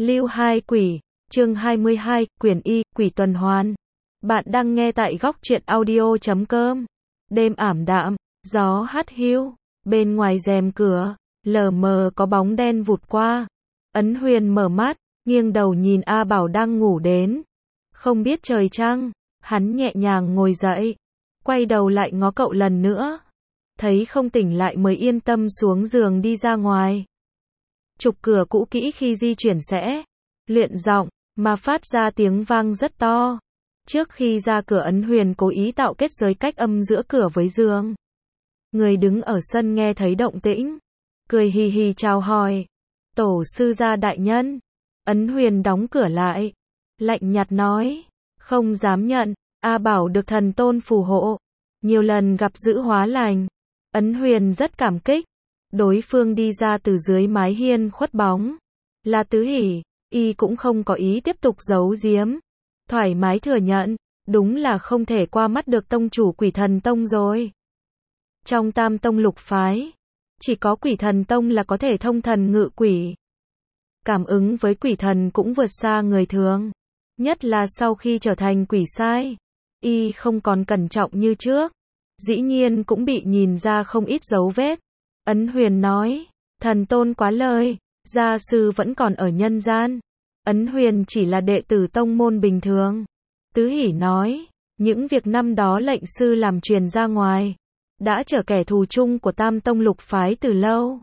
Lưu Hai Quỷ, chương 22, quyển Y, Quỷ Tuần Hoàn. Bạn đang nghe tại góc truyện audio.com. Đêm ảm đạm, gió hắt hiu, bên ngoài rèm cửa, lờ mờ có bóng đen vụt qua. Ấn Huyền mở mắt, nghiêng đầu nhìn A Bảo đang ngủ đến. Không biết trời trăng, hắn nhẹ nhàng ngồi dậy, quay đầu lại ngó cậu lần nữa. Thấy không tỉnh lại mới yên tâm xuống giường đi ra ngoài. Trục cửa cũ kỹ khi di chuyển sẽ luyện giọng, mà phát ra tiếng vang rất to. Trước khi ra cửa Ấn Huyền cố ý tạo kết giới cách âm giữa cửa với giường. Người đứng ở sân nghe thấy động tĩnh, cười hì hì chào hỏi. Tổ sư gia đại nhân. Ấn Huyền đóng cửa lại, lạnh nhạt nói, không dám nhận, A Bảo được thần tôn phù hộ, nhiều lần gặp dữ hóa lành. Ấn Huyền rất cảm kích. Đối phương đi ra từ dưới mái hiên khuất bóng, là Tứ Hỷ, y cũng không có ý tiếp tục giấu giếm, thoải mái thừa nhận, đúng là không thể qua mắt được tông chủ Quỷ Thần Tông rồi. Trong Tam Tông Lục Phái, chỉ có Quỷ Thần Tông là có thể thông thần ngự quỷ. Cảm ứng với quỷ thần cũng vượt xa người thường, nhất là sau khi trở thành quỷ sai, y không còn cẩn trọng như trước, dĩ nhiên cũng bị nhìn ra không ít dấu vết. Ấn Huyền nói, thần tôn quá lời, gia sư vẫn còn ở nhân gian. Ấn Huyền chỉ là đệ tử tông môn bình thường. Tứ Hỷ nói, những việc năm đó lệnh sư làm truyền ra ngoài, đã trở kẻ thù chung của Tam Tông Lục Phái từ lâu.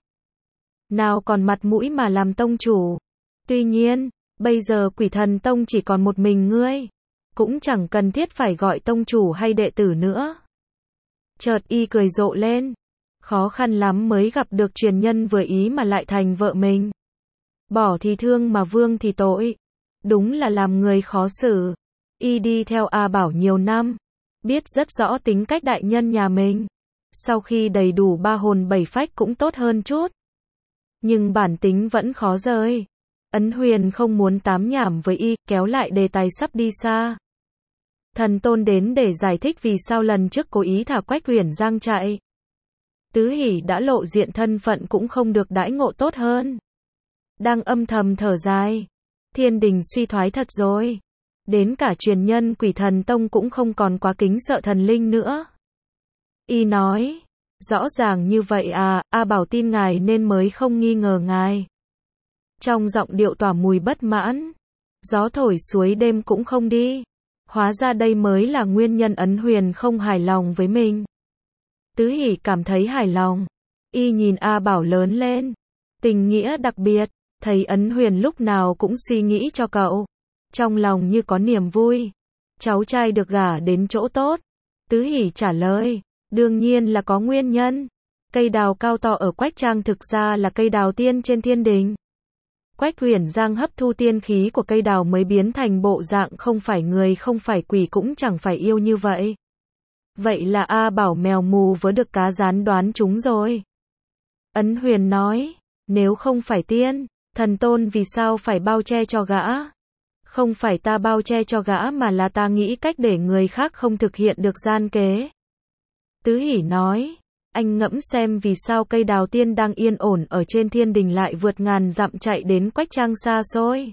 Nào còn mặt mũi mà làm tông chủ. Tuy nhiên, bây giờ Quỷ Thần Tông chỉ còn một mình ngươi, cũng chẳng cần thiết phải gọi tông chủ hay đệ tử nữa. Chợt y cười rộ lên. Khó khăn lắm mới gặp được truyền nhân vừa ý mà lại thành vợ mình. Bỏ thì thương mà vương thì tội. Đúng là làm người khó xử. Y đi theo A Bảo nhiều năm, biết rất rõ tính cách đại nhân nhà mình. Sau khi đầy đủ 3 hồn 7 phách cũng tốt hơn chút. Nhưng bản tính vẫn khó rời. Ấn Huyền không muốn tám nhảm với y, kéo lại đề tài sắp đi xa. Thần tôn đến để giải thích vì sao lần trước cố ý thả Quách Huyền Giang chạy. Tứ Hỷ đã lộ diện thân phận cũng không được đãi ngộ tốt hơn. Đang âm thầm thở dài. Thiên đình suy thoái thật rồi. Đến cả truyền nhân Quỷ Thần Tông cũng không còn quá kính sợ thần linh nữa. Y nói, rõ ràng như vậy à, A Bảo tin ngài nên mới không nghi ngờ ngài. Trong giọng điệu tỏa mùi bất mãn. Gió thổi suối đêm cũng không đi. Hóa ra đây mới là nguyên nhân Ấn Huyền không hài lòng với mình. Tứ Hỷ cảm thấy hài lòng. Y nhìn A Bảo lớn lên. Tình nghĩa đặc biệt. Thấy Ấn Huyền lúc nào cũng suy nghĩ cho cậu. Trong lòng như có niềm vui. Cháu trai được gả đến chỗ tốt. Tứ Hỷ trả lời. Đương nhiên là có nguyên nhân. Cây đào cao to ở Quách Trang thực ra là cây đào tiên trên thiên đình. Quách Huyền Giang hấp thu tiên khí của cây đào mới biến thành bộ dạng không phải người không phải quỷ cũng chẳng phải yêu như vậy. Vậy là A Bảo mèo mù vớ được cá rán đoán chúng rồi. Ấn Huyền nói, nếu không phải tiên, thần tôn vì sao phải bao che cho gã? Không phải ta bao che cho gã mà là ta nghĩ cách để người khác không thực hiện được gian kế. Tứ Hỷ nói, anh ngẫm xem vì sao cây đào tiên đang yên ổn ở trên thiên đình lại vượt ngàn dặm chạy đến Quách Trang xa xôi.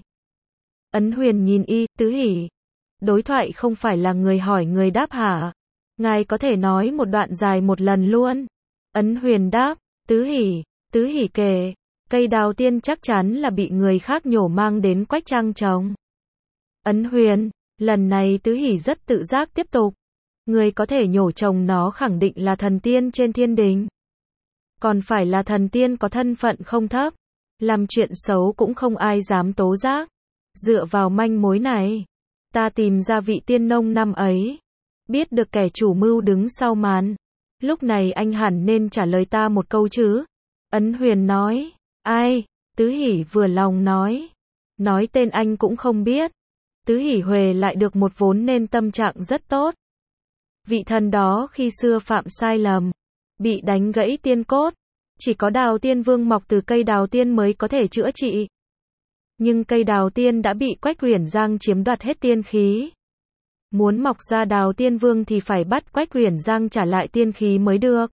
Ấn Huyền nhìn y, Tứ Hỷ. Đối thoại không phải là người hỏi người đáp hả? Ngài có thể nói một đoạn dài một lần luôn. Ấn Huyền đáp, Tứ Hỷ kể, cây đào tiên chắc chắn là bị người khác nhổ mang đến Quách Trang trồng. Ấn Huyền, lần này Tứ Hỷ rất tự giác tiếp tục. Người có thể nhổ trồng nó khẳng định là thần tiên trên thiên đình. Còn phải là thần tiên có thân phận không thấp. Làm chuyện xấu cũng không ai dám tố giác. Dựa vào manh mối này, ta tìm ra vị tiên nông năm ấy. Biết được kẻ chủ mưu đứng sau màn. Lúc này anh hẳn nên trả lời ta một câu chứ. Ấn Huyền nói, ai? Tứ Hỷ vừa lòng nói. Nói tên anh cũng không biết. Tứ Hỷ huề lại được một vốn nên tâm trạng rất tốt. Vị thần đó khi xưa phạm sai lầm, bị đánh gãy tiên cốt. Chỉ có đào tiên vương mọc từ cây đào tiên mới có thể chữa trị. Nhưng cây đào tiên đã bị Quách Huyền Giang chiếm đoạt hết tiên khí. Muốn mọc ra đào tiên vương thì phải bắt Quách Huyền Giang trả lại tiên khí mới được.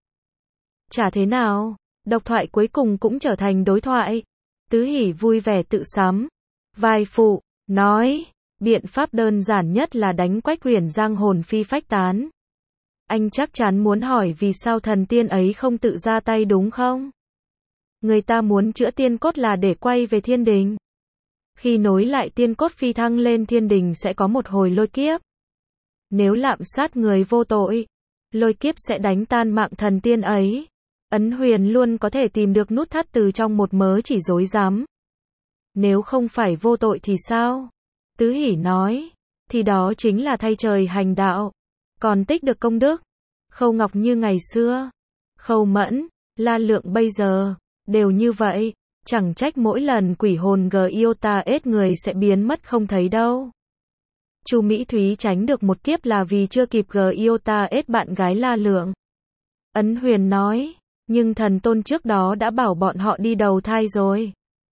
Chả thế nào, độc thoại cuối cùng cũng trở thành đối thoại. Tứ Hỷ vui vẻ tự sắm. Vai phụ, nói, biện pháp đơn giản nhất là đánh Quách Huyền Giang hồn phi phách tán. Anh chắc chắn muốn hỏi vì sao thần tiên ấy không tự ra tay đúng không? Người ta muốn chữa tiên cốt là để quay về thiên đình. Khi nối lại tiên cốt phi thăng lên thiên đình sẽ có một hồi lôi kiếp. Nếu lạm sát người vô tội, lôi kiếp sẽ đánh tan mạng thần tiên ấy. Ấn Huyền luôn có thể tìm được nút thắt từ trong một mớ chỉ rối rắm. Nếu không phải vô tội thì sao? Tứ Hỷ nói, thì đó chính là thay trời hành đạo, còn tích được công đức. Khâu Ngọc như ngày xưa, Khâu Mẫn, La Lượng bây giờ, đều như vậy, chẳng trách mỗi lần quỷ hồn Giota-S người sẽ biến mất không thấy đâu. Chu Mỹ Thúy tránh được một kiếp là vì chưa kịp Giota-S bạn gái La Lượng. Ấn Huyền nói, nhưng thần tôn trước đó đã bảo bọn họ đi đầu thai rồi.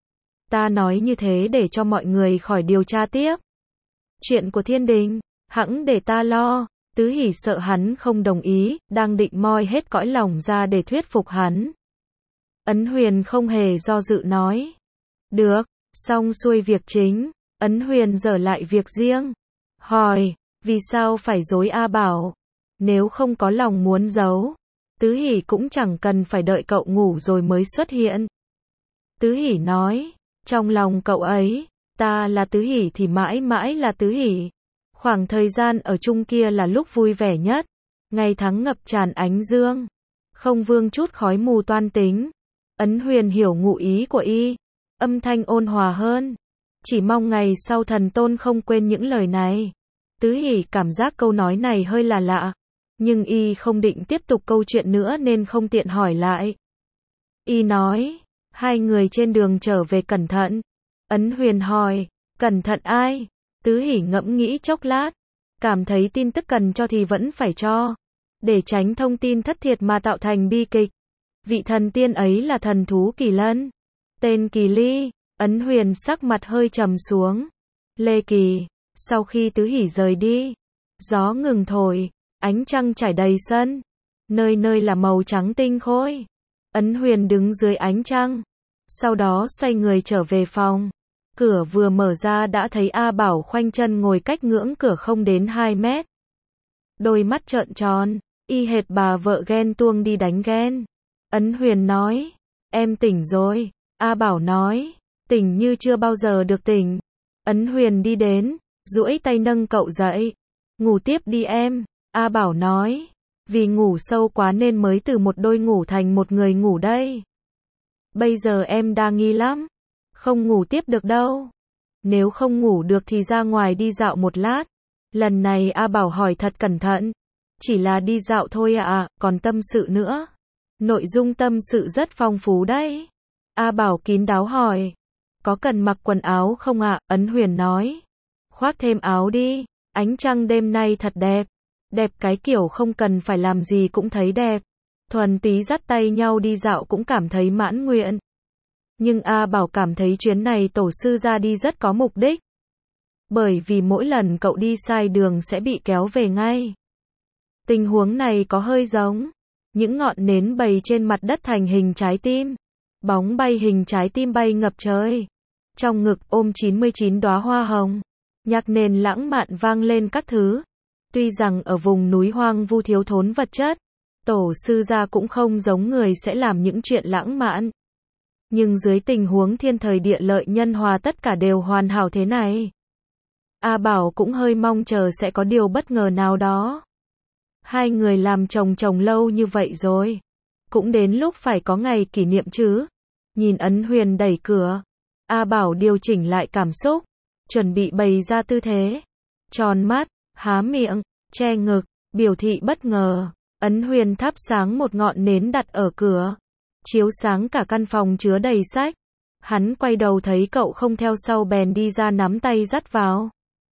Ta nói như thế để cho mọi người khỏi điều tra tiếp. Chuyện của thiên đình, hẵng để ta lo. Tứ Hỷ sợ hắn không đồng ý, đang định moi hết cõi lòng ra để thuyết phục hắn. Ấn Huyền không hề do dự nói. Được, xong xuôi việc chính, Ấn Huyền dở lại việc riêng. Hỏi, vì sao phải dối A Bảo? Nếu không có lòng muốn giấu, Tứ Hỷ cũng chẳng cần phải đợi cậu ngủ rồi mới xuất hiện. Tứ Hỷ nói, trong lòng cậu ấy, ta là Tứ Hỷ thì mãi mãi là Tứ Hỷ. Khoảng thời gian ở chung kia là lúc vui vẻ nhất, ngày tháng ngập tràn ánh dương, không vương chút khói mù toan tính. Ấn Huyền hiểu ngụ ý của y, âm thanh ôn hòa hơn. Chỉ mong ngày sau thần tôn không quên những lời này. Tứ Hỷ cảm giác câu nói này hơi là lạ, nhưng y không định tiếp tục câu chuyện nữa nên không tiện hỏi lại. Y nói, hai người trên đường trở về cẩn thận. Ấn Huyền hỏi, cẩn thận ai? Tứ Hỷ ngẫm nghĩ chốc lát, cảm thấy tin tức cần cho thì vẫn phải cho, để tránh thông tin thất thiệt mà tạo thành bi kịch. Vị thần tiên ấy là thần thú Kỳ Lân, tên Kỳ Ly. Ấn Huyền sắc mặt hơi trầm xuống. Lê Kỳ. Sau khi Tứ Hỷ rời đi, gió ngừng thổi, ánh trăng trải đầy sân, nơi nơi là màu trắng tinh khôi. Ấn Huyền đứng dưới ánh trăng, sau đó xoay người trở về phòng. Cửa vừa mở ra đã thấy A Bảo khoanh chân ngồi cách ngưỡng cửa không đến 2 mét. Đôi mắt trợn tròn, y hệt bà vợ ghen tuông đi đánh ghen. Ấn Huyền nói, em tỉnh rồi. A Bảo nói, tỉnh như chưa bao giờ được tỉnh. Ấn Huyền đi đến, duỗi tay nâng cậu dậy. Ngủ tiếp đi em. A Bảo nói, vì ngủ sâu quá nên mới từ một đôi ngủ thành một người ngủ đây. Bây giờ em đang nghi lắm, không ngủ tiếp được đâu. Nếu không ngủ được thì ra ngoài đi dạo một lát. Lần này A Bảo hỏi thật cẩn thận. Chỉ là đi dạo thôi ạ, còn tâm sự nữa. Nội dung tâm sự rất phong phú đấy. A Bảo kín đáo hỏi, có cần mặc quần áo không ạ? Ấn Huyền nói, khoác thêm áo đi, ánh trăng đêm nay thật đẹp. Đẹp cái kiểu không cần phải làm gì cũng thấy đẹp. Thuần túy dắt tay nhau đi dạo cũng cảm thấy mãn nguyện. Nhưng A Bảo cảm thấy chuyến này tổ sư ra đi rất có mục đích. Bởi vì mỗi lần cậu đi sai đường sẽ bị kéo về ngay. Tình huống này có hơi giống những ngọn nến bày trên mặt đất thành hình trái tim. Bóng bay hình trái tim bay ngập trời. Trong ngực ôm 99 đóa hoa hồng. Nhạc nền lãng mạn vang lên các thứ. Tuy rằng ở vùng núi hoang vu thiếu thốn vật chất, tổ sư gia cũng không giống người sẽ làm những chuyện lãng mạn. Nhưng dưới tình huống thiên thời địa lợi nhân hòa tất cả đều hoàn hảo thế này, A Bảo cũng hơi mong chờ sẽ có điều bất ngờ nào đó. Hai người làm chồng lâu như vậy rồi, cũng đến lúc phải có ngày kỷ niệm chứ. Nhìn Ấn Huyền đẩy cửa, A Bảo điều chỉnh lại cảm xúc, chuẩn bị bày ra tư thế. Tròn mắt, há miệng, che ngực, biểu thị bất ngờ. Ấn Huyền thắp sáng một ngọn nến đặt ở cửa, chiếu sáng cả căn phòng chứa đầy sách. Hắn quay đầu thấy cậu không theo sau bèn đi ra nắm tay dắt vào.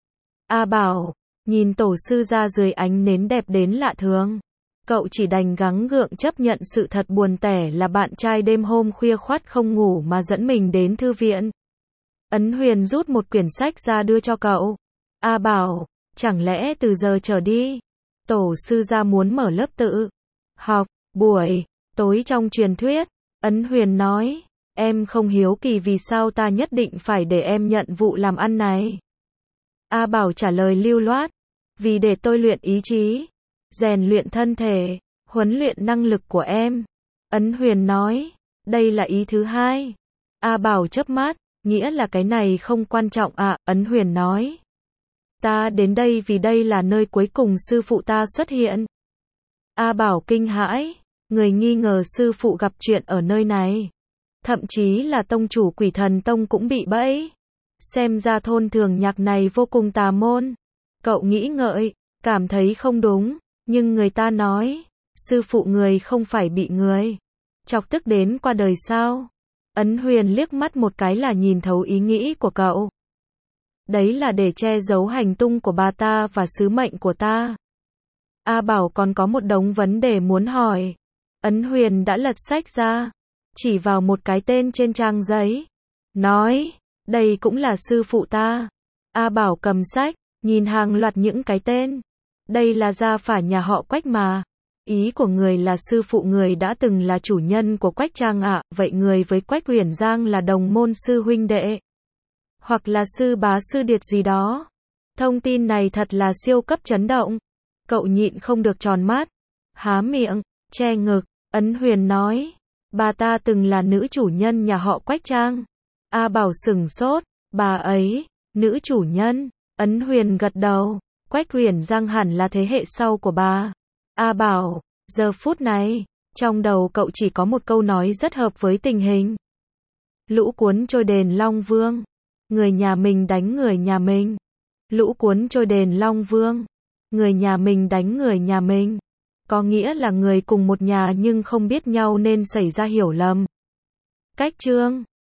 A Bảo, nhìn tổ sư ra dưới ánh nến đẹp đến lạ thường. Cậu chỉ đành gắng gượng chấp nhận sự thật buồn tẻ là bạn trai đêm hôm khuya khoắt không ngủ mà dẫn mình đến thư viện. Ấn Huyền rút một quyển sách ra đưa cho cậu. A Bảo, chẳng lẽ từ giờ trở đi, tổ sư ra muốn mở lớp tự học buổi tối trong truyền thuyết? Ấn Huyền nói, Em không hiếu kỳ vì sao ta nhất định phải để em nhận vụ làm ăn này. A Bảo trả lời lưu loát. Vì để tôi luyện ý chí, rèn luyện thân thể, huấn luyện năng lực của em. Ấn Huyền nói. Đây là ý thứ hai. A Bảo chớp mắt. Nghĩa là cái này không quan trọng à, Ấn Huyền nói. Ta đến đây vì đây là nơi cuối cùng sư phụ ta xuất hiện. A Bảo kinh hãi. Người nghi ngờ sư phụ gặp chuyện ở nơi này. Thậm chí là tông chủ Quỷ Thần Tông cũng bị bẫy. Xem ra thôn Thường Nhạc này vô cùng tà môn. Cậu nghĩ ngợi, cảm thấy không đúng, nhưng người ta nói, sư phụ người không phải bị người chọc tức đến qua đời sao? Ấn Huyền liếc mắt một cái là nhìn thấu ý nghĩ của cậu. Đấy là để che giấu hành tung của bà ta và sứ mệnh của ta. A Bảo còn có một đống vấn đề muốn hỏi. Ấn Huyền đã lật sách ra, chỉ vào một cái tên trên trang giấy. Nói, đây cũng là sư phụ ta. A Bảo cầm sách, nhìn hàng loạt những cái tên. Đây là gia phả nhà họ Quách mà. Ý của người là sư phụ người đã từng là chủ nhân của Quách Trang ạ, vậy người với Quách Uyển Giang là đồng môn sư huynh đệ. Hoặc là sư bá sư điệt gì đó. Thông tin này thật là siêu cấp chấn động. Cậu nhịn không được tròn mắt, há miệng, che ngực. Ấn Huyền nói, bà ta từng là nữ chủ nhân nhà họ Quách Trang. A Bảo sửng sốt, bà ấy, nữ chủ nhân. Ấn Huyền gật đầu, Quách Uyển Giang hẳn là thế hệ sau của bà. A Bảo, giờ phút này, trong đầu cậu chỉ có một câu nói rất hợp với tình hình. Lũ cuốn trôi đền Long Vương. Người nhà mình đánh người nhà mình. Lũ cuốn trôi đền Long Vương. Người nhà mình đánh người nhà mình. Có nghĩa là người cùng một nhà nhưng không biết nhau nên xảy ra hiểu lầm. Cách chương